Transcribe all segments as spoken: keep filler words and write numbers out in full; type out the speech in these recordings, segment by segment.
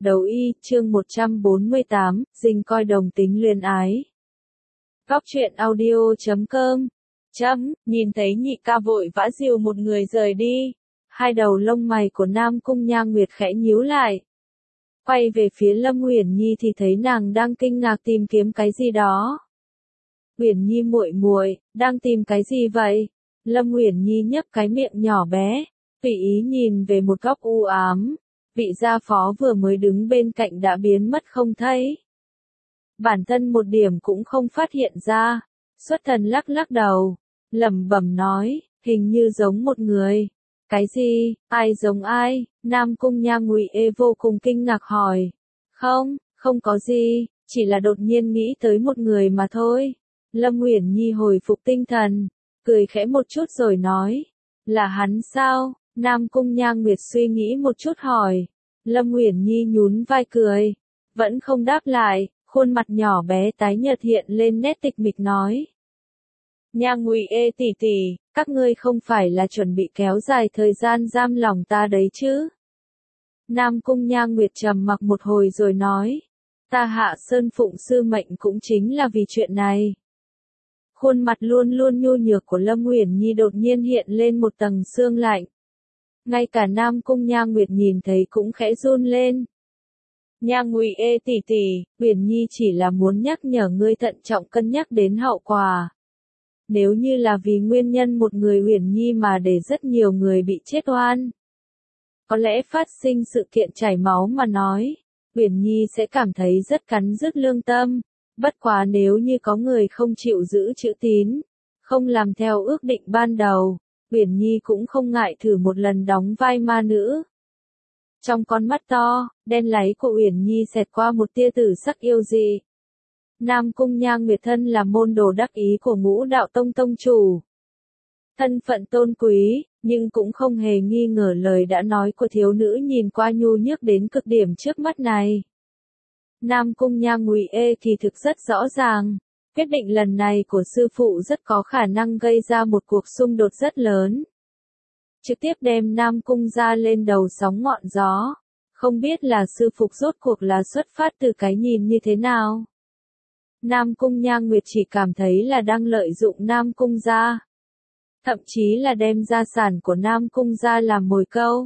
Đấu y, chương một trăm bốn mươi tám, dinh coi đồng tính luyến ái. Góc truyện audio chấm com. Chấm, nhìn thấy nhị ca vội vã dìu một người rời đi. Hai đầu lông mày của Nam Cung Nham Nguyệt khẽ nhíu lại. Quay về phía Lâm Uyển Nhi thì thấy nàng đang kinh ngạc tìm kiếm cái gì đó. Uyển Nhi muội muội, đang tìm cái gì vậy? Lâm Uyển Nhi nhấp cái miệng nhỏ bé, tùy ý nhìn về một góc u ám. Vị gia phó vừa mới đứng bên cạnh đã biến mất không thấy. Bản thân một điểm cũng không phát hiện ra. Xuất thần lắc lắc đầu, lẩm bẩm nói, hình như giống một người. Cái gì, ai giống ai? Nam Cung Nham Ngụy Ê vô cùng kinh ngạc hỏi. Không, không có gì, chỉ là đột nhiên nghĩ tới một người mà thôi. Lâm Uyển Nhi hồi phục tinh thần, cười khẽ một chút rồi nói, là hắn sao? Nam Cung Nham Nguyệt suy nghĩ một chút hỏi. Lâm Uyển Nhi nhún vai cười, vẫn không đáp lại, khuôn mặt nhỏ bé tái nhợt hiện lên nét tịch mịch nói. Nham Ngụy Ê tỷ tỷ, các ngươi không phải là chuẩn bị kéo dài thời gian giam lòng ta đấy chứ? Nam Cung Nham Nguyệt trầm mặc một hồi rồi nói, ta hạ sơn phụng sư mệnh cũng chính là vì chuyện này. Khuôn mặt luôn luôn nhu nhược của Lâm Uyển Nhi đột nhiên hiện lên một tầng sương lạnh. Ngay cả Nam Cung Nham Nguyệt nhìn thấy cũng khẽ run lên. Nham Ngụy Ê tỷ tỷ, Uyển Nhi chỉ là muốn nhắc nhở ngươi thận trọng cân nhắc đến hậu quả. Nếu như là vì nguyên nhân một người Uyển Nhi mà để rất nhiều người bị chết oan, có lẽ phát sinh sự kiện chảy máu mà nói, Uyển Nhi sẽ cảm thấy rất cắn rứt lương tâm. Bất quá nếu như có người không chịu giữ chữ tín, không làm theo ước định ban đầu, Uyển Nhi cũng không ngại thử một lần đóng vai ma nữ. Trong con mắt to, đen láy của Uyển Nhi xẹt qua một tia tử sắc yêu dị. Nam Cung Nham Nguyệt thân là môn đồ đắc ý của Ngũ Đạo Tông tông chủ. Thân phận tôn quý, nhưng cũng không hề nghi ngờ lời đã nói của thiếu nữ nhìn qua nhu nhược đến cực điểm trước mắt này. Nam Cung Nham Ngụy Ê kỳ thực rất rõ ràng, quyết định lần này của sư phụ rất có khả năng gây ra một cuộc xung đột rất lớn. Trực tiếp đem Nam Cung ra lên đầu sóng ngọn gió, không biết là sư phụ rốt cuộc là xuất phát từ cái nhìn như thế nào. Nam Cung Nham Nguyệt chỉ cảm thấy là đang lợi dụng Nam Cung gia, thậm chí là đem gia sản của Nam Cung gia làm mồi câu.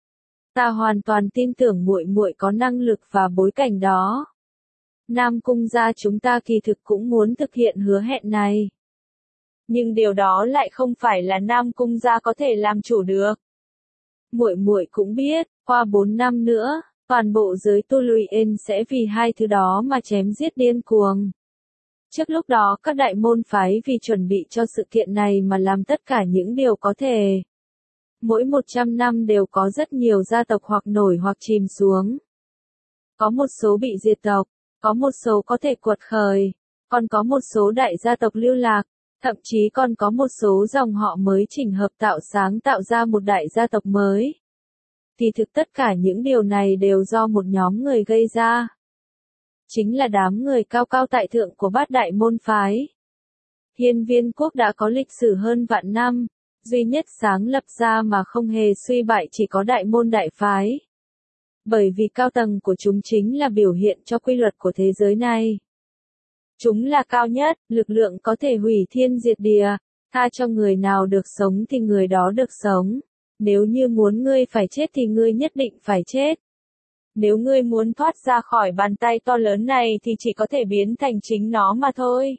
Ta hoàn toàn tin tưởng muội muội có năng lực và bối cảnh đó. Nam Cung gia chúng ta kỳ thực cũng muốn thực hiện hứa hẹn này. Nhưng điều đó lại không phải là Nam Cung gia có thể làm chủ được. Muội muội cũng biết, qua bốn năm nữa, toàn bộ giới tu luyện sẽ vì hai thứ đó mà chém giết điên cuồng. Trước lúc đó các đại môn phái vì chuẩn bị cho sự kiện này mà làm tất cả những điều có thể. Mỗi một trăm năm đều có rất nhiều gia tộc hoặc nổi hoặc chìm xuống. Có một số bị diệt tộc, có một số có thể quật khởi, còn có một số đại gia tộc lưu lạc, thậm chí còn có một số dòng họ mới chỉnh hợp tạo sáng tạo ra một đại gia tộc mới. Thì thực tất cả những điều này đều do một nhóm người gây ra. Chính là đám người cao cao tại thượng của bát đại môn phái. Hiên Viên quốc đã có lịch sử hơn vạn năm, duy nhất sáng lập ra mà không hề suy bại chỉ có đại môn đại phái. Bởi vì cao tầng của chúng chính là biểu hiện cho quy luật của thế giới này. Chúng là cao nhất, lực lượng có thể hủy thiên diệt địa, tha cho người nào được sống thì người đó được sống. Nếu như muốn ngươi phải chết thì ngươi nhất định phải chết. Nếu ngươi muốn thoát ra khỏi bàn tay to lớn này thì chỉ có thể biến thành chính nó mà thôi.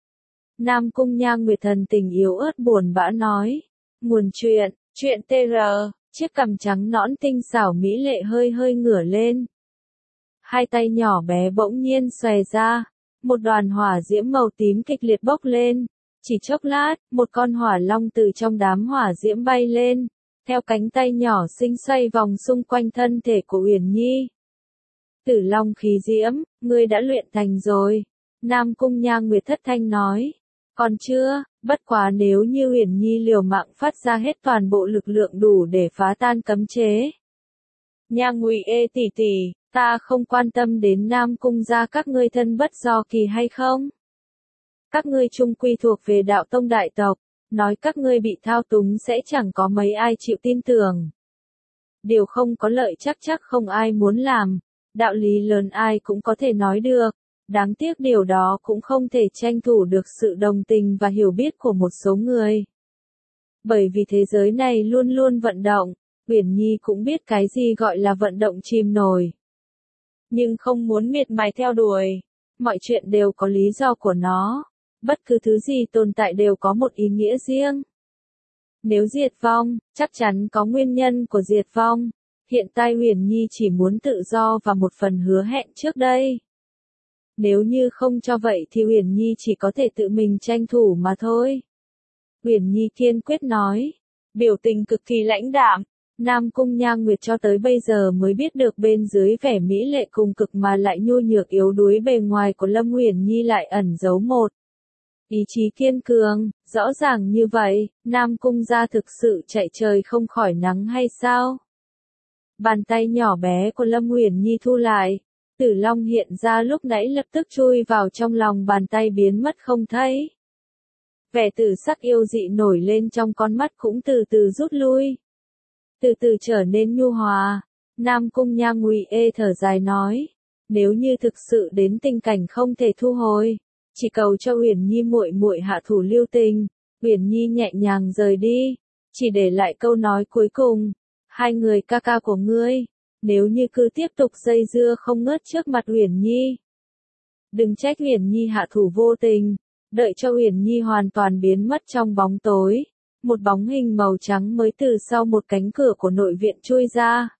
Nam Cung Nham Nguyệt thần tình yếu ớt buồn bã nói. Nguồn chuyện, chuyện tê rờ, chiếc cằm trắng nõn tinh xảo mỹ lệ hơi hơi ngửa lên. Hai tay nhỏ bé bỗng nhiên xòe ra, một đoàn hỏa diễm màu tím kịch liệt bốc lên. Chỉ chốc lát, một con hỏa long từ trong đám hỏa diễm bay lên, theo cánh tay nhỏ xinh xoay vòng xung quanh thân thể của Uyển Nhi. Tử long khí diễm, ngươi đã luyện thành rồi. Nam Cung Nham Nguyệt thất thanh nói. Còn chưa, bất quá nếu như Uyển Nhi liều mạng phát ra hết toàn bộ lực lượng đủ để phá tan cấm chế. Nham Ngụy Ê tỷ tỷ, ta không quan tâm đến Nam Cung gia các ngươi thân bất do kỳ hay không. Các ngươi chung quy thuộc về đạo tông đại tộc, nói các ngươi bị thao túng sẽ chẳng có mấy ai chịu tin tưởng. Điều không có lợi chắc chắc không ai muốn làm, Đạo lý lớn ai cũng có thể nói được, đáng tiếc điều đó cũng không thể tranh thủ được sự đồng tình và hiểu biết của một số người. Bởi vì thế giới này luôn luôn vận động, Uyển Nhi cũng biết cái gì gọi là vận động chìm nổi. Nhưng không muốn miệt mài theo đuổi, mọi chuyện đều có lý do của nó, bất cứ thứ gì tồn tại đều có một ý nghĩa riêng. Nếu diệt vong, chắc chắn có nguyên nhân của diệt vong. Hiện tại Uyển Nhi chỉ muốn tự do và một phần hứa hẹn trước đây. Nếu như không cho vậy thì Uyển Nhi chỉ có thể tự mình tranh thủ mà thôi. Uyển Nhi kiên quyết nói, biểu tình cực kỳ lãnh đạm. Nam Cung Nha Nguyệt cho tới bây giờ mới biết được bên dưới vẻ mỹ lệ cùng cực mà lại nhu nhược yếu đuối bề ngoài của Lâm Uyển Nhi lại ẩn giấu một ý chí kiên cường. Rõ ràng như vậy, Nam Cung gia thực sự chạy trời không khỏi nắng hay sao? Bàn tay nhỏ bé của Lâm Uyển Nhi thu lại, Tử Long hiện ra lúc nãy lập tức chui vào trong lòng bàn tay biến mất không thấy. Vẻ tử sắc yêu dị nổi lên trong con mắt cũng từ từ rút lui. Từ từ trở nên nhu hòa, Nam Cung Nha Ngụy ê thở dài nói, nếu như thực sự đến tình cảnh không thể thu hồi, chỉ cầu cho Uyển Nhi muội muội hạ thủ lưu tình. Uyển Nhi nhẹ nhàng rời đi, chỉ để lại câu nói cuối cùng, hai người ca ca của ngươi, nếu như cứ tiếp tục dây dưa không ngớt trước mặt Uyển Nhi, đừng trách Uyển Nhi hạ thủ vô tình. Đợi cho Uyển Nhi hoàn toàn biến mất trong bóng tối, một bóng hình màu trắng mới từ sau một cánh cửa của nội viện chui ra.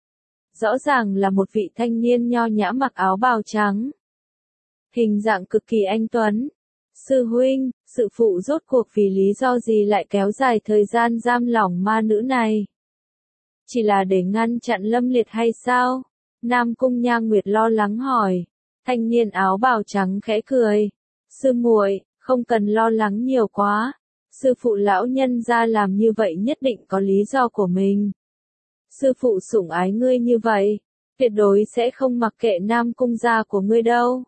Rõ ràng là một vị thanh niên nho nhã mặc áo bào trắng. Hình dạng cực kỳ anh tuấn. Sư huynh, sư phụ rốt cuộc vì lý do gì lại kéo dài thời gian giam lỏng ma nữ này? Chỉ là để ngăn chặn Lâm Liệt hay sao? Nam Cung Nha Nguyệt lo lắng hỏi. Thanh niên áo bào trắng khẽ cười. Sư muội, không cần lo lắng nhiều quá. Sư phụ lão nhân gia làm như vậy nhất định có lý do của mình. Sư phụ sủng ái ngươi như vậy, tuyệt đối sẽ không mặc kệ Nam Cung gia của ngươi đâu.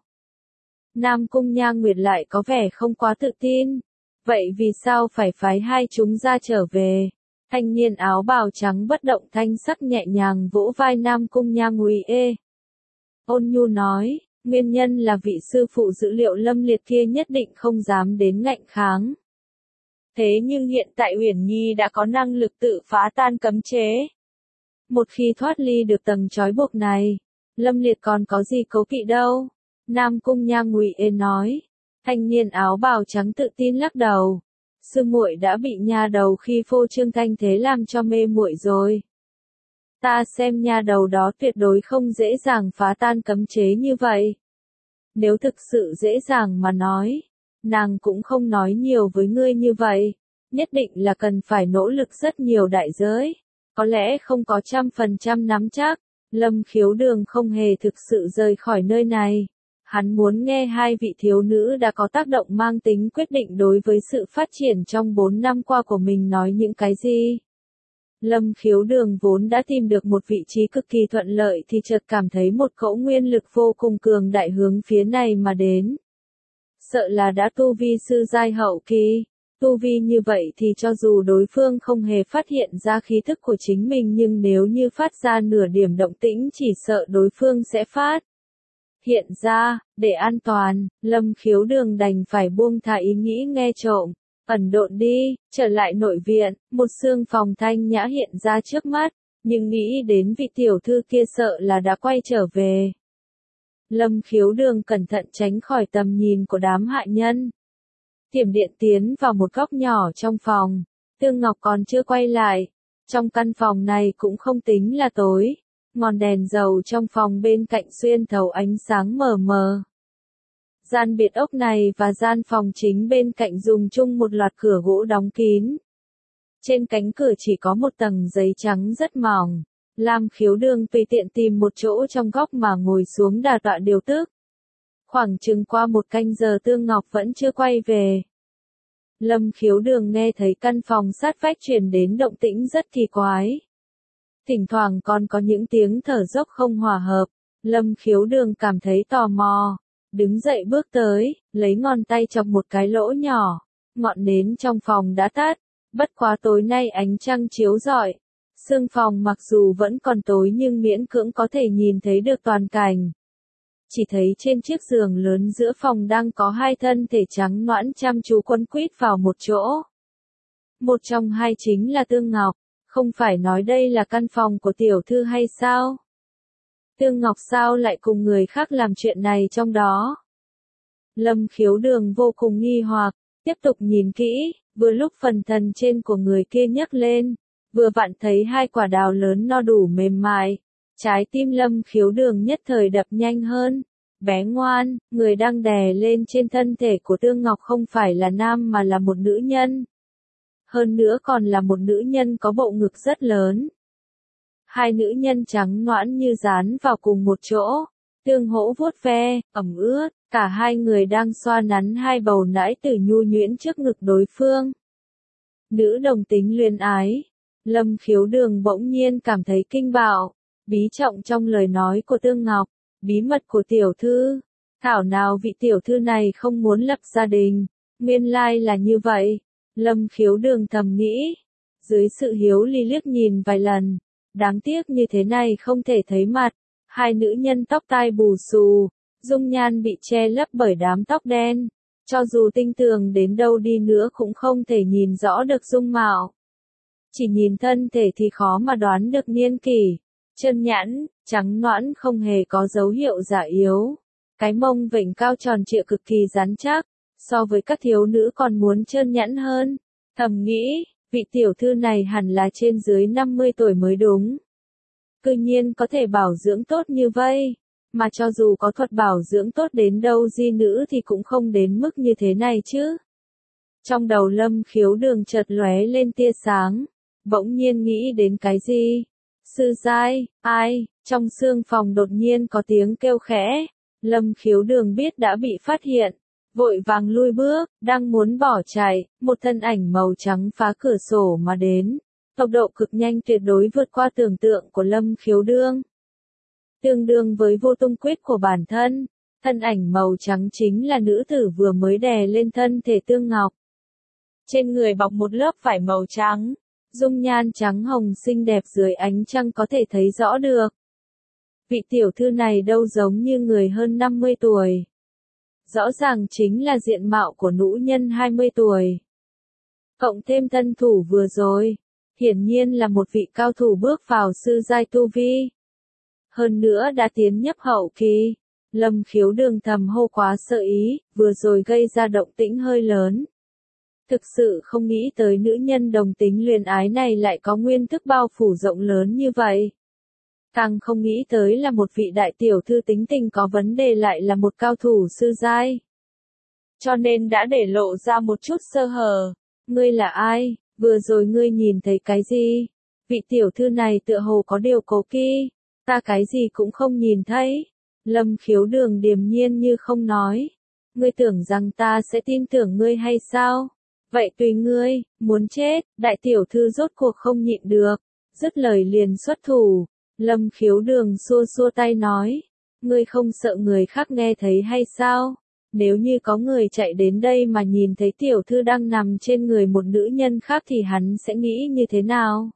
Nam Cung Nha Nguyệt lại có vẻ không quá tự tin. Vậy vì sao phải phái hai chúng ra trở về? Thanh niên áo bào trắng bất động thanh sắc nhẹ nhàng vỗ vai Nam Cung Nha Ngụy ê. Ôn nhu nói, nguyên nhân là vị sư phụ dữ liệu Lâm Liệt kia nhất định không dám đến ngạnh kháng. Thế nhưng hiện tại Uyển Nhi đã có năng lực tự phá tan cấm chế. Một khi thoát ly được tầng trói buộc này, Lâm Liệt còn có gì cố kỵ đâu. Nam Cung Nha Ngụy ê nói. Thanh niên áo bào trắng tự tin lắc đầu. Sư muội đã bị nha đầu khi phô trương thanh thế làm cho mê muội rồi. Ta xem nha đầu đó tuyệt đối không dễ dàng phá tan cấm chế như vậy. Nếu thực sự dễ dàng mà nói, nàng cũng không nói nhiều với ngươi như vậy. Nhất định là cần phải nỗ lực rất nhiều đại giới. Có lẽ không có trăm phần trăm nắm chắc. Lâm Khiếu Đường không hề thực sự rời khỏi nơi này. Hắn muốn nghe hai vị thiếu nữ đã có tác động mang tính quyết định đối với sự phát triển trong bốn năm qua của mình nói những cái gì. Lâm Khiếu Đường vốn đã tìm được một vị trí cực kỳ thuận lợi thì chợt cảm thấy một cỗ nguyên lực vô cùng cường đại hướng phía này mà đến. Sợ là đã tu vi sư giai hậu kỳ. Tu vi như vậy thì cho dù đối phương không hề phát hiện ra khí thức của chính mình nhưng nếu như phát ra nửa điểm động tĩnh chỉ sợ đối phương sẽ phát hiện ra. Để an toàn, Lâm Khiếu Đường đành phải buông thả ý nghĩ nghe trộm, ẩn độn đi, trở lại nội viện, một xương phòng thanh nhã hiện ra trước mắt, nhưng nghĩ đến vị tiểu thư kia sợ là đã quay trở về. Lâm Khiếu Đường cẩn thận tránh khỏi tầm nhìn của đám hạ nhân. Tiềm điện tiến vào một góc nhỏ trong phòng, Tương Ngọc còn chưa quay lại. Trong căn phòng này cũng không tính là tối, ngọn đèn dầu trong phòng bên cạnh xuyên thấu ánh sáng mờ mờ. Gian biệt ốc này và gian phòng chính bên cạnh dùng chung một loạt cửa gỗ đóng kín. Trên cánh cửa chỉ có một tầng giấy trắng rất mỏng. Lam Khiếu Đường tùy tiện tìm một chỗ trong góc mà ngồi xuống đà tọa điều tức. Khoảng chừng qua một canh giờ Tương Ngọc vẫn chưa quay về. Lâm Khiếu Đường nghe thấy căn phòng sát vách truyền đến động tĩnh rất kỳ quái. Thỉnh thoảng còn có những tiếng thở dốc không hòa hợp. Lâm Khiếu Đường cảm thấy tò mò. Đứng dậy bước tới, lấy ngón tay chọc một cái lỗ nhỏ. Ngọn nến trong phòng đã tắt. Bất quá tối nay ánh trăng chiếu rọi. Sương phòng mặc dù vẫn còn tối nhưng miễn cưỡng có thể nhìn thấy được toàn cảnh. Chỉ thấy trên chiếc giường lớn giữa phòng đang có hai thân thể trắng nõn chăm chú quấn quýt vào một chỗ. Một trong hai chính là Tương Ngọc, không phải nói đây là căn phòng của tiểu thư hay sao? Tương Ngọc sao lại cùng người khác làm chuyện này trong đó? Lâm Khiếu Đường vô cùng nghi hoặc, tiếp tục nhìn kỹ, vừa lúc phần thân trên của người kia nhấc lên, vừa vặn thấy hai quả đào lớn no đủ mềm mại. Trái tim Lâm Khiếu Đường nhất thời đập nhanh hơn. Bé ngoan, người đang đè lên trên thân thể của Tương Ngọc không phải là nam mà là một nữ nhân. Hơn nữa còn là một nữ nhân có bộ ngực rất lớn. Hai nữ nhân trắng nõn như dán vào cùng một chỗ, tương hỗ vuốt ve, ẩm ướt, cả hai người đang xoa nắn hai bầu nãi tử nhu nhuyễn trước ngực đối phương. Nữ đồng tính luyến ái. Lâm Khiếu Đường bỗng nhiên cảm thấy kinh bạo, bí trọng trong lời nói của Tương Ngọc, bí mật của tiểu thư. Thảo nào vị tiểu thư này không muốn lập gia đình, nguyên lai là như vậy. Lâm Khiếu Đường thầm nghĩ, dưới sự hiếu ly liếc nhìn vài lần, đáng tiếc như thế này không thể thấy mặt. Hai nữ nhân tóc tai bù xù, dung nhan bị che lấp bởi đám tóc đen, cho dù tinh tường đến đâu đi nữa cũng không thể nhìn rõ được dung mạo. Chỉ nhìn thân thể thì khó mà đoán được niên kỷ. Chân nhẵn, trắng nõn không hề có dấu hiệu già yếu. Cái mông vểnh cao tròn trịa cực kỳ rắn chắc, so với các thiếu nữ còn muốn trơn nhẵn hơn. Thầm nghĩ, vị tiểu thư này hẳn là trên dưới năm mươi tuổi mới đúng. Cư nhiên có thể bảo dưỡng tốt như vậy, mà cho dù có thuật bảo dưỡng tốt đến đâu di nữ thì cũng không đến mức như thế này chứ. Trong đầu Lâm Khiếu Đường chợt lóe lên tia sáng, bỗng nhiên nghĩ đến cái gì? Sư giai, ai? Trong sương phòng đột nhiên có tiếng kêu khẽ. Lâm Khiếu Đường biết đã bị phát hiện, vội vàng lui bước, đang muốn bỏ chạy, một thân ảnh màu trắng phá cửa sổ mà đến. Tốc độ cực nhanh tuyệt đối vượt qua tưởng tượng của Lâm Khiếu Đường. Tương đương với vô tung quyết của bản thân, thân ảnh màu trắng chính là nữ tử vừa mới đè lên thân thể Tương Ngọc. Trên người bọc một lớp vải màu trắng, dung nhan trắng hồng xinh đẹp dưới ánh trăng có thể thấy rõ được. Vị tiểu thư này đâu giống như người hơn năm mươi tuổi. Rõ ràng chính là diện mạo của nữ nhân hai mươi tuổi. Cộng thêm thân thủ vừa rồi, hiển nhiên là một vị cao thủ bước vào sư giai tu vi. Hơn nữa đã tiến nhập hậu kỳ. Lâm Khiếu Đường thầm hô quá sợ ý, vừa rồi gây ra động tĩnh hơi lớn. Thực sự không nghĩ tới nữ nhân đồng tính luyến ái này lại có nguyên thức bao phủ rộng lớn như vậy. Càng không nghĩ tới là một vị đại tiểu thư tính tình có vấn đề lại là một cao thủ sư giai. Cho nên đã để lộ ra một chút sơ hở. Ngươi là ai? Vừa rồi ngươi nhìn thấy cái gì? Vị tiểu thư này tựa hồ có điều cố kỵ. Ta cái gì cũng không nhìn thấy. Lâm Khiếu Đường điềm nhiên như không nói. Ngươi tưởng rằng ta sẽ tin tưởng ngươi hay sao? Vậy tùy ngươi, muốn chết, đại tiểu thư rốt cuộc không nhịn được. Dứt lời liền xuất thủ. Lâm Khiếu Đường xua xua tay nói. Ngươi không sợ người khác nghe thấy hay sao? Nếu như có người chạy đến đây mà nhìn thấy tiểu thư đang nằm trên người một nữ nhân khác thì hắn sẽ nghĩ như thế nào?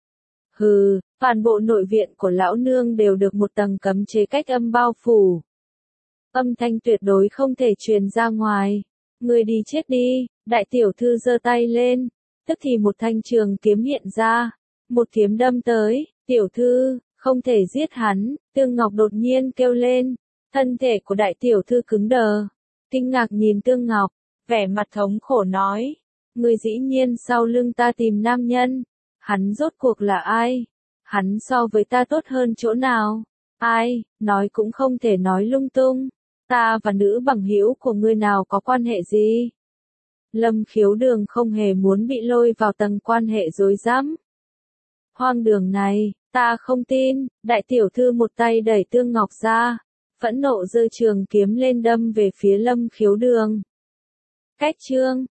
Hừ, toàn bộ nội viện của lão nương đều được một tầng cấm chế cách âm bao phủ. Âm thanh tuyệt đối không thể truyền ra ngoài. Ngươi đi chết đi, đại tiểu thư giơ tay lên, tức thì một thanh trường kiếm hiện ra, một kiếm đâm tới, tiểu thư, không thể giết hắn, Tương Ngọc đột nhiên kêu lên, thân thể của đại tiểu thư cứng đờ, kinh ngạc nhìn Tương Ngọc, vẻ mặt thống khổ nói, người dĩ nhiên sau lưng ta tìm nam nhân, hắn rốt cuộc là ai? Hắn so với ta tốt hơn chỗ nào? Ai, nói cũng không thể nói lung tung. Ta và nữ bằng hữu của ngươi nào có quan hệ gì? Lâm Khiếu Đường không hề muốn bị lôi vào tầng quan hệ rối rắm. Hoang đường này, ta không tin, đại tiểu thư một tay đẩy Tương Ngọc ra, phẫn nộ giơ trường kiếm lên đâm về phía Lâm Khiếu Đường. Cách chương